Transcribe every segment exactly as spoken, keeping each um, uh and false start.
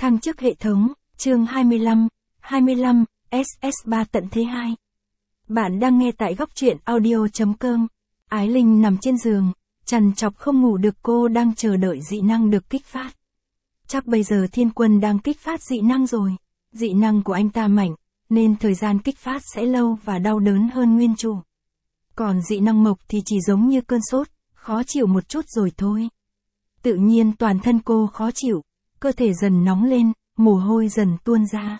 Thăng chức hệ thống, chương hai mươi lăm, hai mươi lăm, ét ét ba tận thế hai. Bạn đang nghe tại góc truyện audio.com. Ái Linh nằm trên giường, trằn trọc không ngủ được, cô đang chờ đợi dị năng được kích phát. Chắc bây giờ Thiên Quân đang kích phát dị năng rồi. Dị năng của anh ta mạnh, nên thời gian kích phát sẽ lâu và đau đớn hơn nguyên chủ. Còn dị năng Mộc thì chỉ giống như cơn sốt, khó chịu một chút rồi thôi. Tự nhiên toàn thân cô khó chịu, cơ thể dần nóng lên, mồ hôi dần tuôn ra.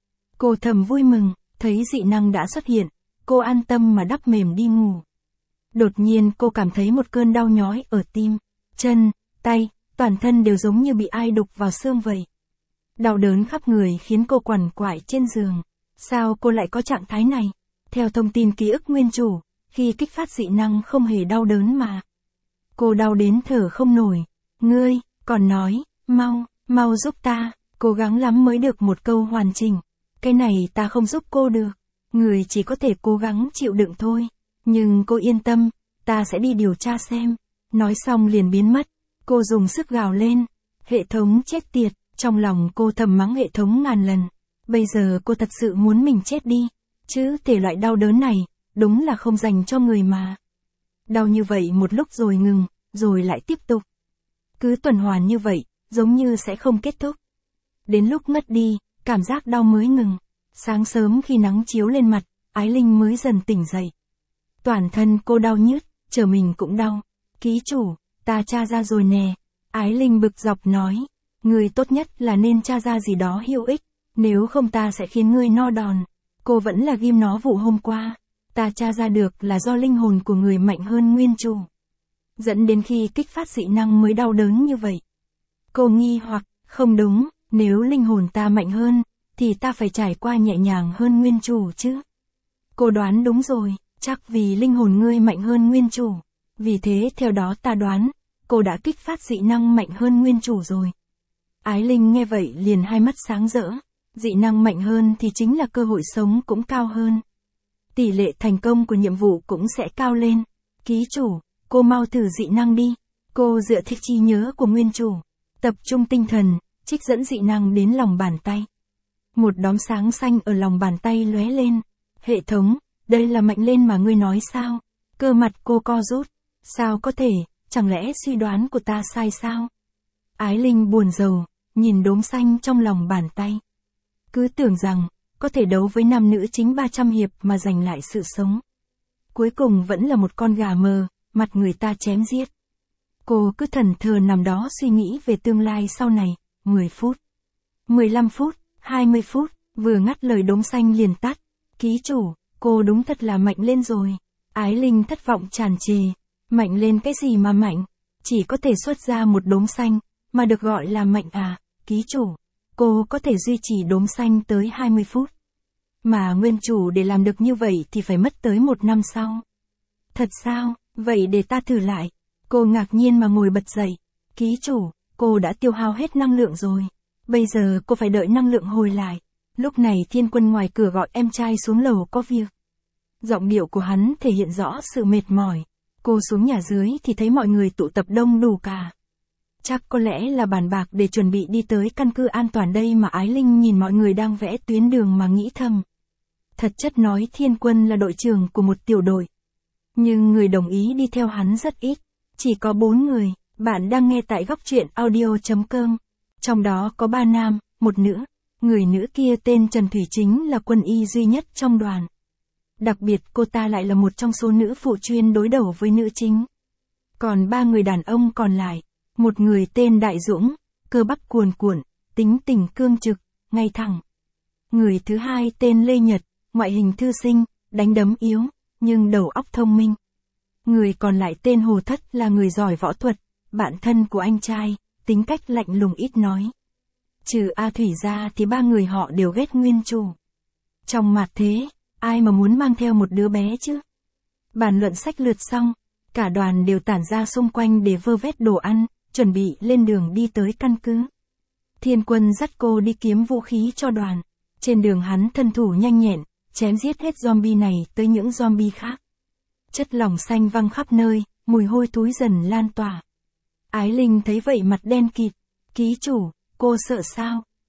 Cô thầm vui mừng, thấy dị năng đã xuất hiện, cô an tâm mà đắp mềm đi ngủ. Đột nhiên cô cảm thấy một cơn đau nhói ở tim, chân, tay, toàn thân đều giống như bị ai đục vào xương vậy. Đau đớn khắp người khiến cô quằn quại trên giường. Sao cô lại có trạng thái này? Theo thông tin ký ức nguyên chủ, khi kích phát dị năng không hề đau đớn mà. Cô đau đến thở không nổi. Ngươi, còn nói, mau, mau giúp ta, cố gắng lắm mới được một câu hoàn chỉnh. Cái này ta không giúp cô được. Người chỉ có thể cố gắng chịu đựng thôi. Nhưng cô yên tâm, ta sẽ đi điều tra xem. Nói xong liền biến mất. Cô dùng sức gào lên. Hệ thống chết tiệt, trong lòng cô thầm mắng hệ thống ngàn lần. Bây giờ cô thật sự muốn mình chết đi. Chứ thể loại đau đớn này, đúng là không dành cho người mà. Đau như vậy một lúc rồi ngừng, rồi lại tiếp tục. Cứ tuần hoàn như vậy, giống như sẽ không kết thúc. Đến lúc ngất đi, cảm giác đau mới ngừng. Sáng sớm khi nắng chiếu lên mặt, Ái Linh mới dần tỉnh dậy. Toàn thân cô đau nhức, chờ mình cũng đau. Ký chủ, ta tra ra rồi nè. Ái Linh bực dọc nói, người tốt nhất là nên tra ra gì đó hữu ích, nếu không ta sẽ khiến ngươi no đòn. Cô vẫn là ghim nó vụ hôm qua. Ta tra ra được là do linh hồn của người mạnh hơn nguyên chủ. Dẫn đến khi kích phát dị năng mới đau đớn như vậy. Cô nghi hoặc, không đúng, nếu linh hồn ta mạnh hơn, thì ta phải trải qua nhẹ nhàng hơn nguyên chủ chứ. Cô đoán đúng rồi, chắc vì linh hồn ngươi mạnh hơn nguyên chủ. Vì thế theo đó ta đoán, cô đã kích phát dị năng mạnh hơn nguyên chủ rồi. Ái Linh nghe vậy liền hai mắt sáng rỡ. Dị năng mạnh hơn thì chính là cơ hội sống cũng cao hơn. Tỷ lệ thành công của nhiệm vụ cũng sẽ cao lên. Ký chủ, cô mau thử dị năng đi. Cô dựa theo trí nhớ của nguyên chủ, tập trung tinh thần, trích dẫn dị năng đến lòng bàn tay. Một đốm sáng xanh ở lòng bàn tay lóe lên. Hệ thống, đây là mạnh lên mà ngươi nói sao? Cơ mặt cô co rút. Sao có thể, chẳng lẽ suy đoán của ta sai sao? Ái Linh buồn rầu, nhìn đốm xanh trong lòng bàn tay. Cứ tưởng rằng, có thể đấu với nam nữ chính ba trăm hiệp mà giành lại sự sống. Cuối cùng vẫn là một con gà mờ, mặt người ta chém giết. Cô cứ thẫn thờ nằm đó suy nghĩ về tương lai sau này, mười phút, mười lăm phút, hai mươi phút, vừa ngắt lời đốm xanh liền tắt. Ký chủ, cô đúng thật là mạnh lên rồi. Ái Linh thất vọng tràn trề. Mạnh lên cái gì mà mạnh? Chỉ có thể xuất ra một đốm xanh, mà được gọi là mạnh à? Ký chủ, cô có thể duy trì đốm xanh tới hai mươi phút. Mà nguyên chủ để làm được như vậy thì phải mất tới một năm sau. Thật sao? Vậy để ta thử lại. Cô ngạc nhiên mà ngồi bật dậy. Ký chủ, cô đã tiêu hao hết năng lượng rồi. Bây giờ cô phải đợi năng lượng hồi lại. Lúc này Thiên Quân ngoài cửa gọi em trai xuống lầu có việc. Giọng điệu của hắn thể hiện rõ sự mệt mỏi. Cô xuống nhà dưới thì thấy mọi người tụ tập đông đủ cả. Chắc có lẽ là bàn bạc để chuẩn bị đi tới căn cứ an toàn đây mà. Ái Linh nhìn mọi người đang vẽ tuyến đường mà nghĩ thầm. Thật chất nói Thiên Quân là đội trưởng của một tiểu đội. Nhưng người đồng ý đi theo hắn rất ít. Chỉ có bốn người. Bạn đang nghe tại góc truyện audio.com. Trong đó có ba nam, một nữ. Người nữ kia tên Trần Thủy chính là quân y duy nhất trong đoàn. Đặc biệt cô ta lại là một trong số nữ phụ chuyên đối đầu với nữ chính. Còn ba người đàn ông còn lại. Một người tên Đại Dũng, cơ bắp cuồn cuộn, tính tình cương trực, ngay thẳng. Người thứ hai tên Lê Nhật, ngoại hình thư sinh, đánh đấm yếu, nhưng đầu óc thông minh. Người còn lại tên Hồ Thất là người giỏi võ thuật, bạn thân của anh trai, tính cách lạnh lùng ít nói. Trừ A Thủy ra thì ba người họ đều ghét nguyên chủ. Trong mặt thế, ai mà muốn mang theo một đứa bé chứ? Bàn luận sách lượt xong, cả đoàn đều tản ra xung quanh để vơ vét đồ ăn, chuẩn bị lên đường đi tới căn cứ. Thiên Quân dắt cô đi kiếm vũ khí cho đoàn. Trên đường hắn thân thủ nhanh nhẹn, chém giết hết zombie này tới những zombie khác. Chất lỏng xanh văng khắp nơi, mùi hôi thối dần lan tỏa. Ái Linh thấy vậy mặt đen kịt. Ký chủ, cô sợ sao?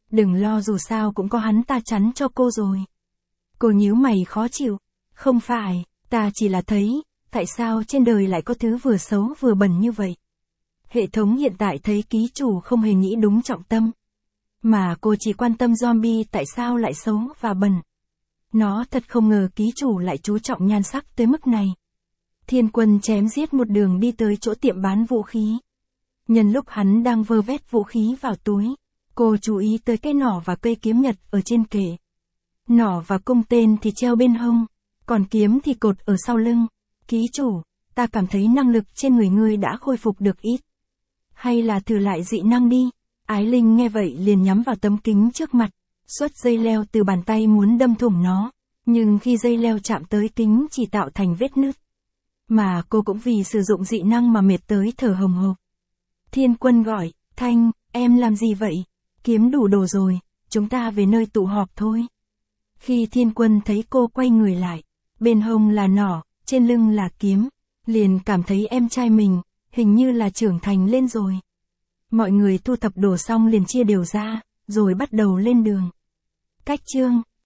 Đừng lo, dù sao cũng có hắn ta chắn cho cô rồi. Cô nhíu mày khó chịu. Không phải, ta chỉ là thấy, tại sao trên đời lại có thứ vừa xấu vừa bẩn như vậy. Hệ thống hiện tại thấy ký chủ không hề nghĩ đúng trọng tâm. Mà cô chỉ quan tâm zombie tại sao lại xấu và bẩn. Nó thật không ngờ ký chủ lại chú trọng nhan sắc tới mức này. Thiên Quân chém giết một đường đi tới chỗ tiệm bán vũ khí. Nhân lúc hắn đang vơ vét vũ khí vào túi, cô chú ý tới cái nỏ và cây kiếm nhật ở trên kệ. Nỏ và cung tên thì treo bên hông, còn kiếm thì cột ở sau lưng. Ký chủ, ta cảm thấy năng lực trên người ngươi đã khôi phục được ít. Hay là thử lại dị năng đi. Ái Linh nghe vậy liền nhắm vào tấm kính trước mặt, xuất dây leo từ bàn tay muốn đâm thủng nó, nhưng khi dây leo chạm tới kính chỉ tạo thành vết nứt. Mà cô cũng vì sử dụng dị năng mà mệt tới thở hồng hộc. Thiên Quân gọi, Thanh, em làm gì vậy? Kiếm đủ đồ rồi, chúng ta về nơi tụ họp thôi. Khi Thiên Quân thấy cô quay người lại, bên hông là nỏ, trên lưng là kiếm, liền cảm thấy em trai mình, hình như là trưởng thành lên rồi. Mọi người thu thập đồ xong liền chia đều ra, rồi bắt đầu lên đường. Cách chương